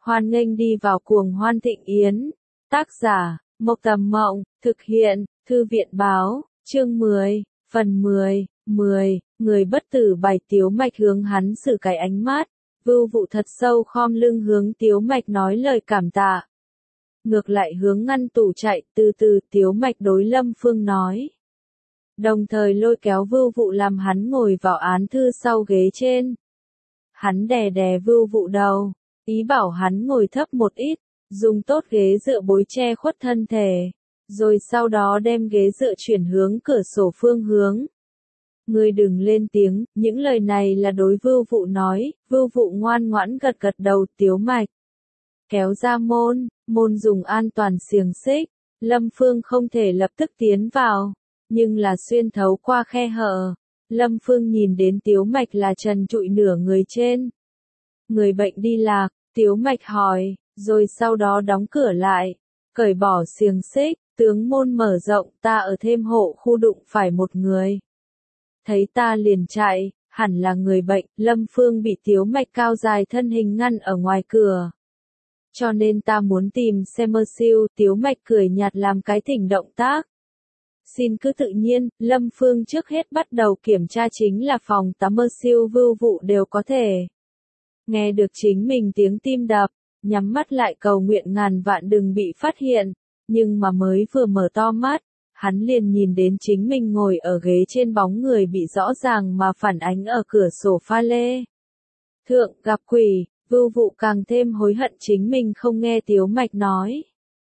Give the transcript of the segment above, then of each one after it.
Hoan nghênh đi vào cuồng hoan thịnh yến. Tác giả, Mộc Tầm Mộng, thực hiện, Thư viện báo, chương 10, phần 10, người bất tử bày Tiếu Mạch hướng hắn xử cái ánh mắt. Vưu Vụ thật sâu khom lưng hướng Tiếu Mạch nói lời cảm tạ. Ngược lại hướng ngăn tủ chạy, từ từ Tiếu Mạch đối Lâm Phương nói. Đồng thời lôi kéo Vưu Vụ làm hắn ngồi vào án thư sau ghế trên. Hắn đè đè Vưu Vụ đầu, ý bảo hắn ngồi thấp một ít, dùng tốt ghế dựa bối che khuất thân thể, rồi sau đó đem ghế dựa chuyển hướng cửa sổ phương hướng. Ngươi đừng lên tiếng, những lời này là đối Vưu Vụ nói. Vưu Vụ ngoan ngoãn gật gật đầu. Tiếu Mạch kéo ra môn dùng an toàn xiềng xích. Lâm Phương không thể lập tức tiến vào, nhưng là xuyên thấu qua khe hở. Lâm Phương nhìn đến Tiếu Mạch là trần trụi nửa người trên. Người bệnh đi lạc, Tiếu Mạch hỏi, rồi sau đó đóng cửa lại, cởi bỏ xiềng xích, tướng môn mở rộng. Ta ở thêm hộ khu đụng phải một người. Thấy ta liền chạy, hẳn là người bệnh. Lâm Phương bị Tiếu Mạch cao dài thân hình ngăn ở ngoài cửa. Cho nên ta muốn tìm xem mơ siêu. Tiếu Mạch cười nhạt làm cái thỉnh động tác. Xin cứ tự nhiên. Lâm Phương trước hết bắt đầu kiểm tra chính là phòng tắm mơ siêu. Vưu Vụ đều có thể nghe được chính mình tiếng tim đập, nhắm mắt lại cầu nguyện ngàn vạn đừng bị phát hiện. Nhưng mà mới vừa mở to mắt, hắn liền nhìn đến chính mình ngồi ở ghế trên, bóng người bị rõ ràng mà phản ánh ở cửa sổ pha lê thượng. Gặp quỷ. Vưu Vụ càng thêm hối hận chính mình không nghe Tiếu Mạch nói.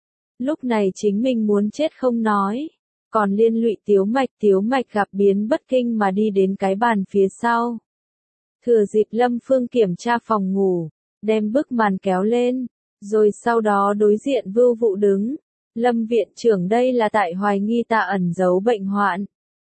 Lúc này chính mình muốn chết không nói, còn liên lụy Tiếu Mạch. Tiếu Mạch gặp biến bất kinh mà đi đến cái bàn phía sau. Thừa dịp Lâm Phương kiểm tra phòng ngủ, đem bức màn kéo lên, rồi sau đó đối diện Vưu Vụ đứng. Lâm viện trưởng, đây là tại hoài nghi ta ẩn giấu bệnh hoạn.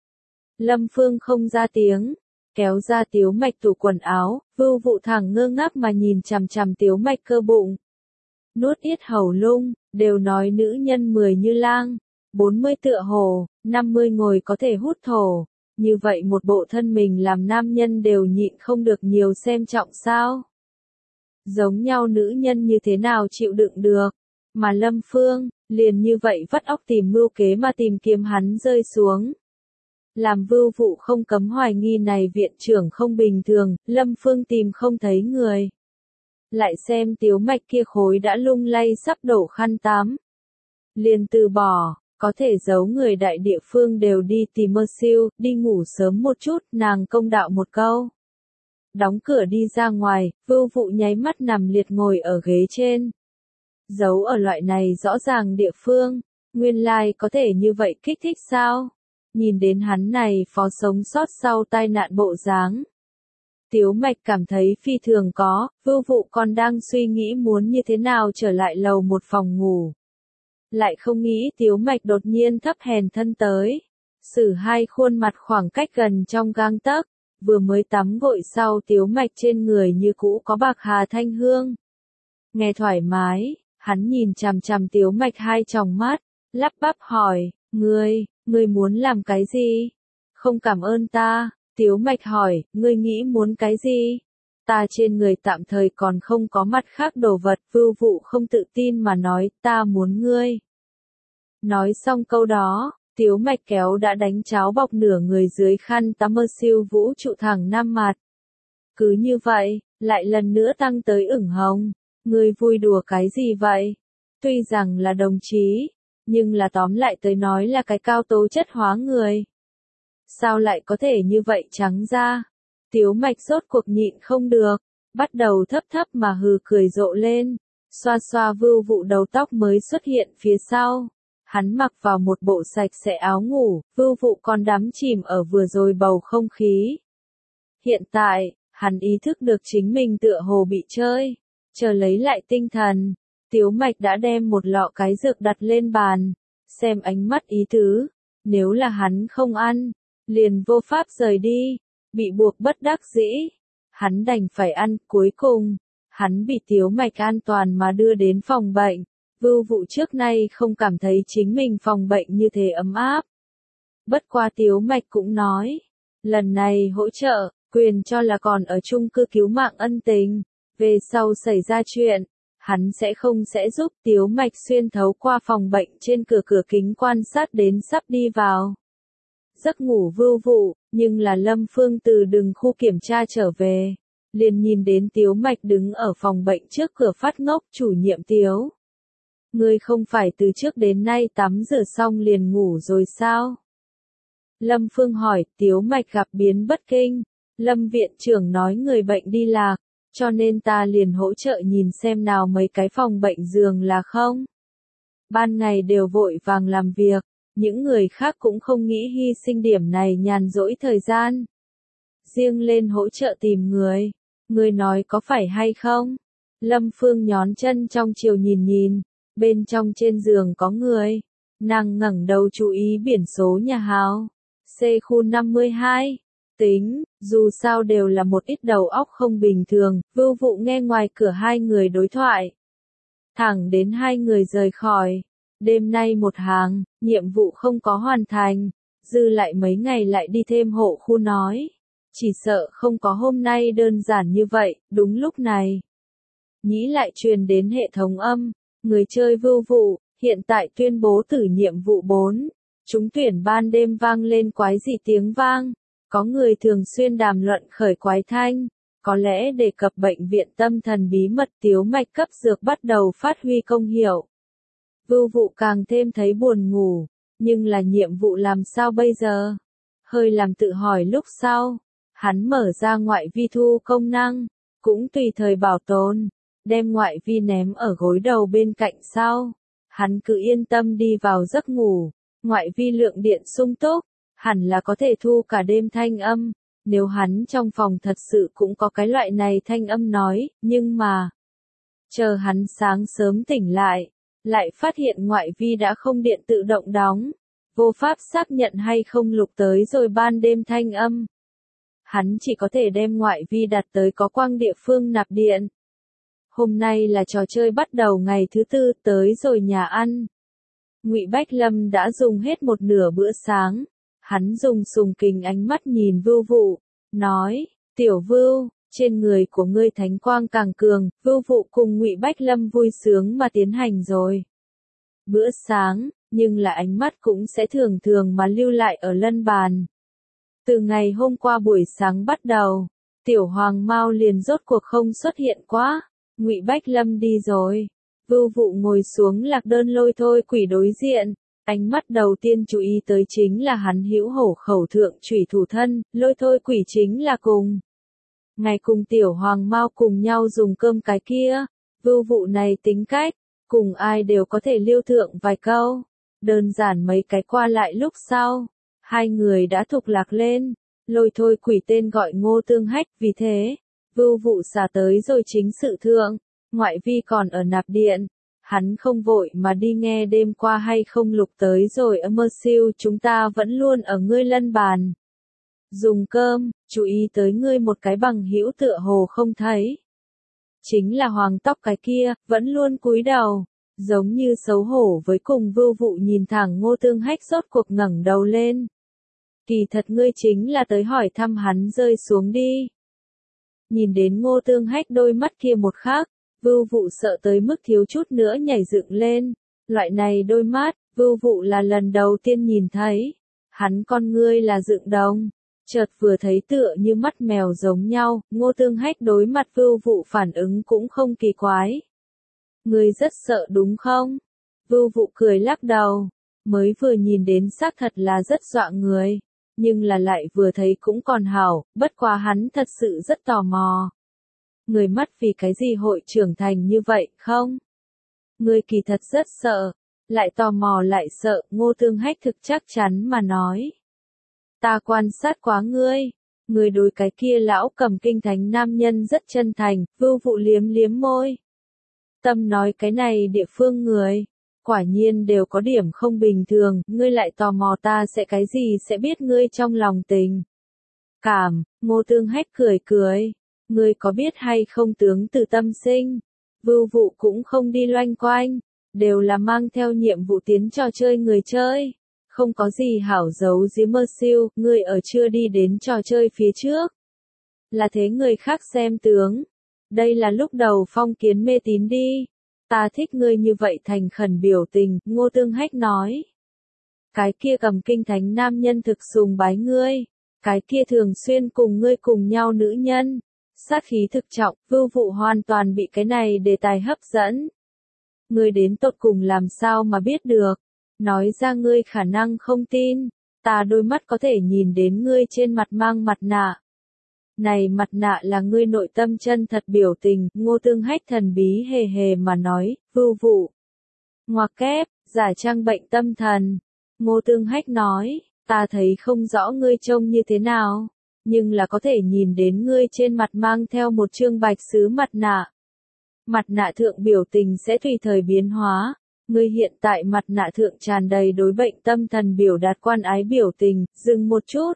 Lâm Phương không ra tiếng, kéo ra Tiếu Mạch tủ quần áo. Vưu Vụ thẳng ngơ ngác mà nhìn chằm chằm Tiếu Mạch cơ bụng. Nuốt yết hầu lung, đều nói nữ nhân 10 như lang, 40 tựa hồ, 50 ngồi có thể hút thổ. Như vậy một bộ thân mình làm nam nhân đều nhịn không được nhiều xem trọng sao? Giống nhau nữ nhân như thế nào chịu đựng được? Mà Lâm Phương, liền như vậy vắt óc tìm mưu kế mà tìm kiếm hắn rơi xuống. Làm Vưu Vụ không cấm hoài nghi này viện trưởng không bình thường. Lâm Phương tìm không thấy người. Lại xem Tiếu Mạch kia khối đã lung lay sắp đổ khăn tắm. Liền từ bỏ, có thể giấu người đại địa phương đều đi tìm mơ siêu, đi ngủ sớm một chút. Nàng công đạo một câu, đóng cửa đi ra ngoài. Vưu Vụ nháy mắt nằm liệt ngồi ở ghế trên. Giấu ở loại này rõ ràng địa phương, nguyên lai có thể như vậy kích thích sao? Nhìn đến hắn này phó sống sót sau tai nạn bộ dáng, Tiếu Mạch cảm thấy phi thường có. Vưu Vụ còn đang suy nghĩ muốn như thế nào trở lại lầu một phòng ngủ. Lại không nghĩ Tiếu Mạch đột nhiên thấp hèn thân tới. Xử hai khuôn mặt khoảng cách gần trong gang tấc. Vừa mới tắm gội sau Tiếu Mạch trên người như cũ có bạc hà thanh hương. Nghe thoải mái, hắn nhìn chằm chằm Tiếu Mạch hai tròng mắt, lắp bắp hỏi, ngươi muốn làm cái gì? Không cảm ơn ta. Tiếu Mạch hỏi, ngươi nghĩ muốn cái gì? Ta trên người tạm thời còn không có mặt khác đồ vật. Vưu Vụ không tự tin mà nói, ta muốn ngươi. Nói xong câu đó, Tiếu Mạch kéo đã đánh cháo bọc nửa người dưới khăn tắm mơ siêu vũ trụ thẳng năm mặt. Cứ như vậy, lại lần nữa tăng tới ửng hồng. Ngươi vui đùa cái gì vậy? Tuy rằng là đồng chí, nhưng là tóm lại tới nói là cái cao tố chất hóa người. Sao lại có thể như vậy trắng ra? Tiếu Mạch rốt cuộc nhịn không được, bắt đầu thấp thấp mà hừ cười rộ lên, xoa xoa Vưu Vụ đầu tóc mới xuất hiện phía sau. Hắn mặc vào một bộ sạch sẽ áo ngủ. Vưu Vụ còn đắm chìm ở vừa rồi bầu không khí. Hiện tại, hắn ý thức được chính mình tựa hồ bị chơi. Chờ lấy lại tinh thần, Tiếu Mạch đã đem một lọ cái dược đặt lên bàn, xem ánh mắt ý tứ, nếu là hắn không ăn, liền vô pháp rời đi, bị buộc bất đắc dĩ, hắn đành phải ăn. Cuối cùng, hắn bị Tiếu Mạch an toàn mà đưa đến phòng bệnh. Vưu Vụ trước nay không cảm thấy chính mình phòng bệnh như thế ấm áp. Bất qua Tiếu Mạch cũng nói, lần này hỗ trợ, quyền cho là còn ở chung cư cứu mạng ân tình. Về sau xảy ra chuyện, hắn sẽ không sẽ giúp. Tiếu Mạch xuyên thấu qua phòng bệnh trên cửa kính quan sát đến sắp đi vào giấc ngủ Vưu Vụ, nhưng là Lâm Phương từ đường khu kiểm tra trở về, liền nhìn đến Tiếu Mạch đứng ở phòng bệnh trước cửa phát ngốc. Chủ nhiệm Tiếu, ngươi không phải từ trước đến nay tắm rửa xong liền ngủ rồi sao? Lâm Phương hỏi. Tiếu Mạch gặp biến bất kinh, Lâm viện trưởng nói người bệnh đi lạc, cho nên ta liền hỗ trợ nhìn xem nào mấy cái phòng bệnh giường là không. Ban ngày đều vội vàng làm việc, những người khác cũng không nghĩ hy sinh điểm này nhàn rỗi thời gian. Riêng lên hỗ trợ tìm người. Người nói có phải hay không? Lâm Phương nhón chân trong chiều nhìn nhìn, bên trong trên giường có người. Nàng ngẩng đầu chú ý biển số nhà Hào. C khu 52. Tính, dù sao đều là một ít đầu óc không bình thường. Vưu Vụ nghe ngoài cửa hai người đối thoại, thẳng đến hai người rời khỏi. Đêm nay một hàng, nhiệm vụ không có hoàn thành, dư lại mấy ngày lại đi thêm hộ khu nói. Chỉ sợ không có hôm nay đơn giản như vậy. Đúng lúc này, nhĩ lại truyền đến hệ thống âm, người chơi Vưu Vụ, hiện tại tuyên bố tử nhiệm vụ 4. Trúng tuyển. Ban đêm vang lên quái dị tiếng vang, có người thường xuyên đàm luận khởi quái thanh, có lẽ đề cập bệnh viện tâm thần bí mật. Tiếu Mạch cấp dược bắt đầu phát huy công hiệu. Vưu Vụ càng thêm thấy buồn ngủ, nhưng là nhiệm vụ làm sao bây giờ? Hơi làm tự hỏi lúc sau, hắn mở ra ngoại vi thu công năng, cũng tùy thời bảo tồn, đem ngoại vi ném ở gối đầu bên cạnh sau. Hắn cứ yên tâm đi vào giấc ngủ, ngoại vi lượng điện sung túc, hẳn là có thể thu cả đêm thanh âm. Nếu hắn trong phòng thật sự cũng có cái loại này thanh âm nói, nhưng mà, chờ hắn sáng sớm tỉnh lại phát hiện ngoại vi đã không điện tự động đóng, vô pháp xác nhận hay không lục tới rồi ban đêm thanh âm. Hắn chỉ có thể đem ngoại vi đặt tới có quang địa phương nạp điện. Hôm nay là trò chơi bắt đầu ngày thứ tư. Tới rồi nhà ăn, Ngụy Bách Lâm đã dùng hết một nửa bữa sáng. Hắn dùng sùng kính ánh mắt nhìn Vưu Vụ, nói, tiểu Vưu, trên người của ngươi thánh quang càng cường. Vưu Vụ cùng Ngụy Bách Lâm vui sướng mà tiến hành rồi bữa sáng, nhưng là ánh mắt cũng sẽ thường thường mà lưu lại ở lân bàn. Từ ngày hôm qua buổi sáng bắt đầu, tiểu hoàng mao liền rốt cuộc không xuất hiện quá. Ngụy Bách Lâm đi rồi, Vưu Vụ ngồi xuống lạc đơn lôi thôi quỷ đối diện. Ánh mắt đầu tiên chú ý tới chính là hắn hữu hổ khẩu thượng chủy thủ thân. Lôi thôi quỷ chính là cùng ngày cùng tiểu hoàng mao cùng nhau dùng cơm cái kia. Vưu Vụ này tính cách, cùng ai đều có thể liêu thượng vài câu. Đơn giản mấy cái qua lại lúc sau, hai người đã thục lạc lên. Lôi thôi quỷ tên gọi Ngô Tương Hách, vì thế, Vưu Vụ xả tới rồi chính sự thượng, ngoại vi còn ở nạp điện. Hắn không vội mà đi nghe đêm qua hay không lục tới rồi âm mơ siêu. Chúng ta vẫn luôn ở ngươi lân bàn dùng cơm, chú ý tới ngươi một cái bằng hữu tựa hồ không thấy. Chính là hoàng tóc cái kia, vẫn luôn cúi đầu, giống như xấu hổ với cùng. Vưu Vụ nhìn thẳng Ngô Tương Hách rốt cuộc ngẩng đầu lên. Kỳ thật ngươi chính là tới hỏi thăm hắn rơi xuống đi. Nhìn đến Ngô Tương Hách đôi mắt kia một khắc, Vưu Vụ sợ tới mức thiếu chút nữa nhảy dựng lên. Loại này đôi mắt, Vưu Vụ là lần đầu tiên nhìn thấy. Hắn con ngươi là dựng đồng, chợt vừa thấy tựa như mắt mèo giống nhau. Ngô Tương Hách đối mặt Vưu Vụ phản ứng cũng không kỳ quái. Ngươi rất sợ đúng không? Vưu Vụ cười lắc đầu, mới vừa nhìn đến xác thật là rất dọa người, nhưng là lại vừa thấy cũng còn hảo. Bất quá hắn thật sự rất tò mò. Người mắt vì cái gì hội trưởng thành như vậy, không? Ngươi kỳ thật rất sợ, lại tò mò lại sợ. Ngô Tương Hách thực chắc chắn mà nói. Ta quan sát quá ngươi, ngươi đối cái kia lão cầm kinh thánh nam nhân rất chân thành. Vưu Vụ liếm liếm môi. Tâm nói cái này địa phương người, quả nhiên đều có điểm không bình thường. Ngươi lại tò mò ta sẽ cái gì sẽ biết ngươi trong lòng tình cảm. Ngô Tương Hách cười cười. Ngươi có biết hay không tướng từ tâm sinh. Vưu Vụ cũng không đi loanh quanh, đều là mang theo nhiệm vụ tiến trò chơi người chơi. Không có gì hảo giấu giếm mơ siêu. Ngươi ở chưa đi đến trò chơi phía trước, là thế người khác xem tướng. Đây là lúc đầu phong kiến mê tín đi. Ta thích ngươi như vậy thành khẩn biểu tình, Ngô Tương Hách nói. Cái kia cầm kinh thánh nam nhân thực sùng bái ngươi. Cái kia thường xuyên cùng ngươi cùng nhau nữ nhân. Sát khí thực trọng, Vưu Vụ hoàn toàn bị cái này đề tài hấp dẫn. Ngươi đến tột cùng làm sao mà biết được. Nói ra ngươi khả năng không tin. Ta đôi mắt có thể nhìn đến ngươi trên mặt mang mặt nạ. Này mặt nạ là ngươi nội tâm chân thật biểu tình, Ngô Tương Hách thần bí hề hề mà nói, Vưu Vụ. Ngoặc kép, giả trang bệnh tâm thần. Ngô Tương Hách nói, ta thấy không rõ ngươi trông như thế nào, nhưng là có thể nhìn đến ngươi trên mặt mang theo một trương bạch sứ mặt nạ. Mặt nạ thượng biểu tình sẽ tùy thời biến hóa. Ngươi hiện tại mặt nạ thượng tràn đầy đối bệnh tâm thần biểu đạt quan ái biểu tình, dừng một chút.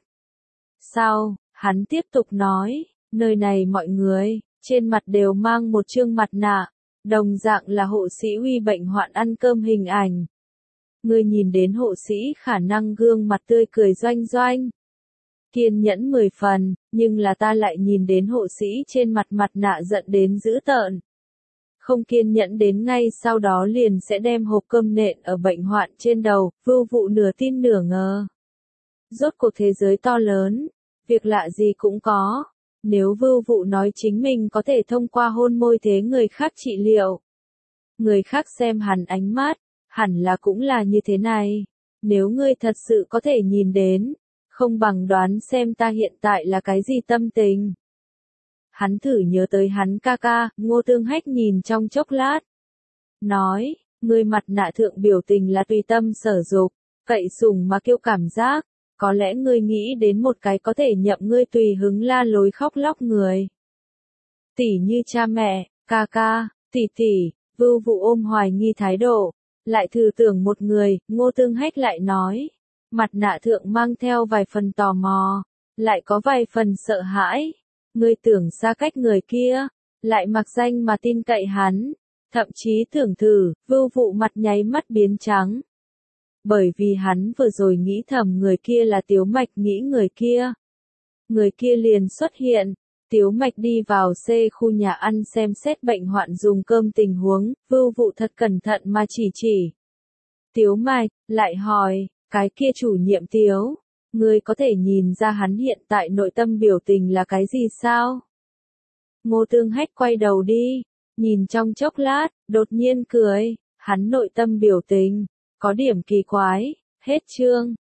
Sau, hắn tiếp tục nói, nơi này mọi người, trên mặt đều mang một trương mặt nạ, đồng dạng là hộ sĩ uy bệnh hoạn ăn cơm hình ảnh. Ngươi nhìn đến hộ sĩ khả năng gương mặt tươi cười doanh doanh. Kiên nhẫn 10 phần, nhưng là ta lại nhìn đến hộ sĩ trên mặt mặt nạ giận đến dữ tợn. Không kiên nhẫn đến ngay sau đó liền sẽ đem hộp cơm nện ở bệnh hoạn trên đầu, Vưu Vụ nửa tin nửa ngờ. Rốt cuộc thế giới to lớn, việc lạ gì cũng có. Nếu Vưu Vụ nói chính mình có thể thông qua hôn môi thế người khác trị liệu. Người khác xem hắn ánh mắt, hẳn là cũng là như thế này. Nếu ngươi thật sự có thể nhìn đến, không bằng đoán xem ta hiện tại là cái gì tâm tình. Hắn thử nhớ tới hắn ca ca, Ngô Tương Hách nhìn trong chốc lát. Nói, ngươi mặt nạ thượng biểu tình là tùy tâm sở dục, cậy sủng mà kiêu cảm giác. Có lẽ ngươi nghĩ đến một cái có thể nhậm ngươi tùy hứng la lối khóc lóc người. Tỉ như cha mẹ, ca ca, tỷ tỷ, Vưu Vụ ôm hoài nghi thái độ. Lại thử tưởng một người, Ngô Tương Hách lại nói. Mặt nạ thượng mang theo vài phần tò mò, lại có vài phần sợ hãi. Ngươi tưởng xa cách người kia, lại mặc danh mà tin cậy hắn. Thậm chí tưởng thử, Vưu Vụ mặt nháy mắt biến trắng. Bởi vì hắn vừa rồi nghĩ thầm người kia là Tiếu Mạch nghĩ người kia. Người kia liền xuất hiện. Tiếu Mạch đi vào C khu nhà ăn xem xét bệnh hoạn dùng cơm tình huống, Vưu Vụ thật cẩn thận mà chỉ. Tiếu Mạch, lại hỏi, cái kia chủ nhiệm Tiếu, ngươi có thể nhìn ra hắn hiện tại nội tâm biểu tình là cái gì sao? Ngô Tương Hách quay đầu đi, nhìn trong chốc lát, đột nhiên cười, hắn nội tâm biểu tình, có điểm kỳ quái, hết chương.